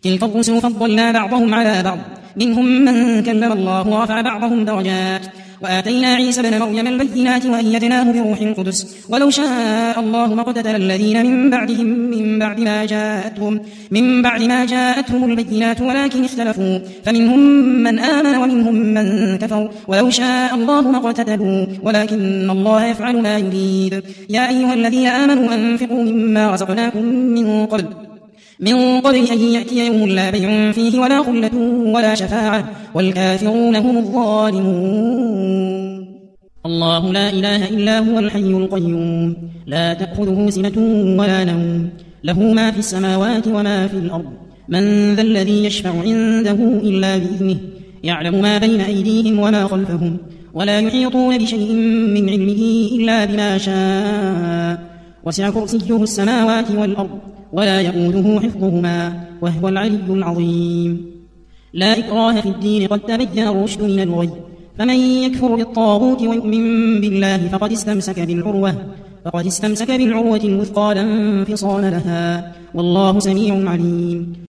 تلك الرسل فضلنا بعضهم على بعض منهم من كلم الله ورفع بعضهم درجات وآتينا عيسى ابن مريم البينات وأيدناه بروح القدس ولو شاء الله ما اقتتل الذين من بعدهم من بعد ما جاءتهم البينات ولكن اختلفوا فمنهم من آمن ومنهم من كفر ولو شاء الله ما اقتتلوا ولكن الله يفعل ما يريد. يا أيها الذين آمنوا أنفقوا مما رزقناكم من قبل أن يأتي يوم لا بيع فيه ولا خلة ولا شفاعة والكافرون هم الظالمون. الله لا إله إلا هو الحي القيوم لا تأخذه سنة ولا نوم له ما في السماوات وما في الأرض من ذا الذي يشفع عنده إلا بإذنه يعلم ما بين أيديهم وما خلفهم ولا يحيطون بشيء من علمه إلا بما شاء وسع كرسيه السماوات والأرض ولا يؤوده حفظهما وهو العلي العظيم. لا إكراه في الدين قد تبين الرشد من الغي فمن يكفر بالطاغوت ويؤمن بالله فقد استمسك بالعروة الوثقى لا انفصام لها والله سميع عليم.